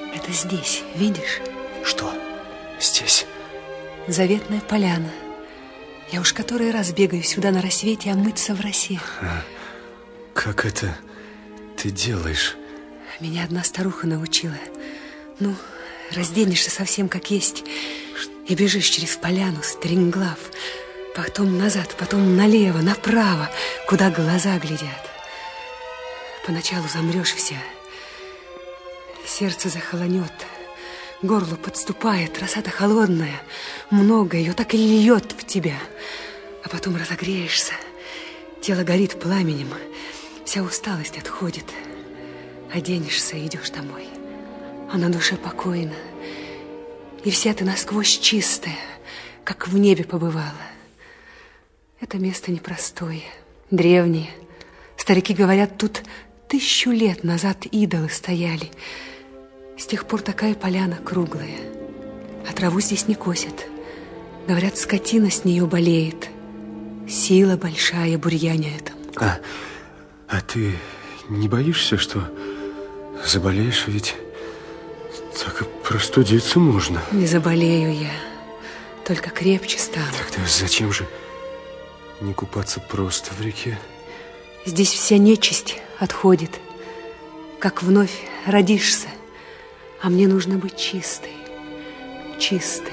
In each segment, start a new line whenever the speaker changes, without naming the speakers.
Это здесь, видишь?
Что здесь?
Заветная поляна. Я уж который раз бегаю сюда на рассвете омыться в росе.
Как это ты делаешь?
Меня одна старуха научила. Ну, разденешься совсем как есть и бежишь через поляну, стремглав. Потом назад, потом налево, направо, куда глаза глядят. Поначалу замрешь вся. Сердце захолонет, горло подступает, роса-то холодная, много ее так и льет в тебя. А потом разогреешься, тело горит пламенем, вся усталость отходит. Оденешься и идешь домой, а на душе покойно. И вся ты насквозь чистая, как в небе побывала. Это место непростое, древнее. Старики говорят, тут 1000 лет назад идолы стояли. С тех пор такая поляна круглая. А траву здесь не косят. Говорят, скотина с нее болеет. Сила большая бурьяня там.
А ты не боишься, что заболеешь? Ведь так и простудиться можно.
Не заболею я, только крепче стану.
Тогда зачем же не купаться просто в реке?
Здесь вся нечисть отходит, как вновь родишься. А мне нужно быть чистой, чистой.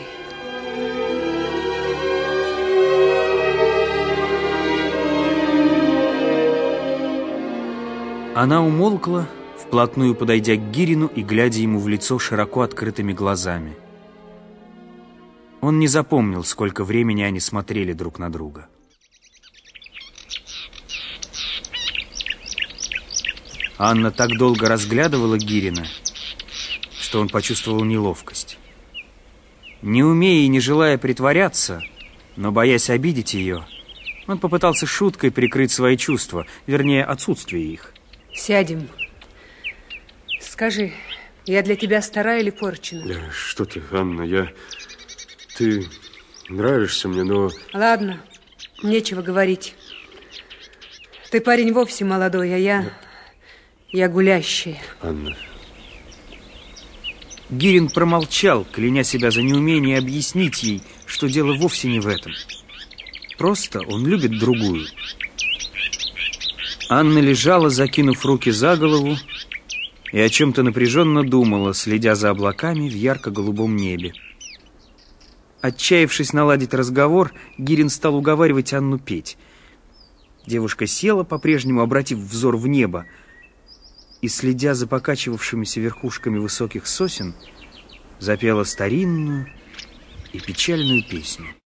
Она умолкла, вплотную подойдя к Гирину и глядя ему в лицо широко открытыми глазами. Он не запомнил, сколько времени они смотрели друг на друга. Анна так долго разглядывала Гирина, что он почувствовал неловкость. Не умея и не желая притворяться, но боясь обидеть ее, он попытался шуткой прикрыть свои чувства, вернее, отсутствие их.
Сядем. Скажи, я для тебя стара или порчена?
Да что ты, Анна, ты нравишься мне, но...
Ладно, нечего говорить. Ты парень вовсе молодой, а я гулящая.
Анна...
Гирин промолчал, кляня себя за неумение объяснить ей, что дело вовсе не в этом. Просто он любит другую. Анна лежала, закинув руки за голову, и о чем-то напряженно думала, следя за облаками в ярко-голубом небе. Отчаявшись наладить разговор, Гирин стал уговаривать Анну петь. Девушка села, по-прежнему обратив взор в небо, и, следя за покачивавшимися верхушками высоких сосен, запела старинную и печальную песню.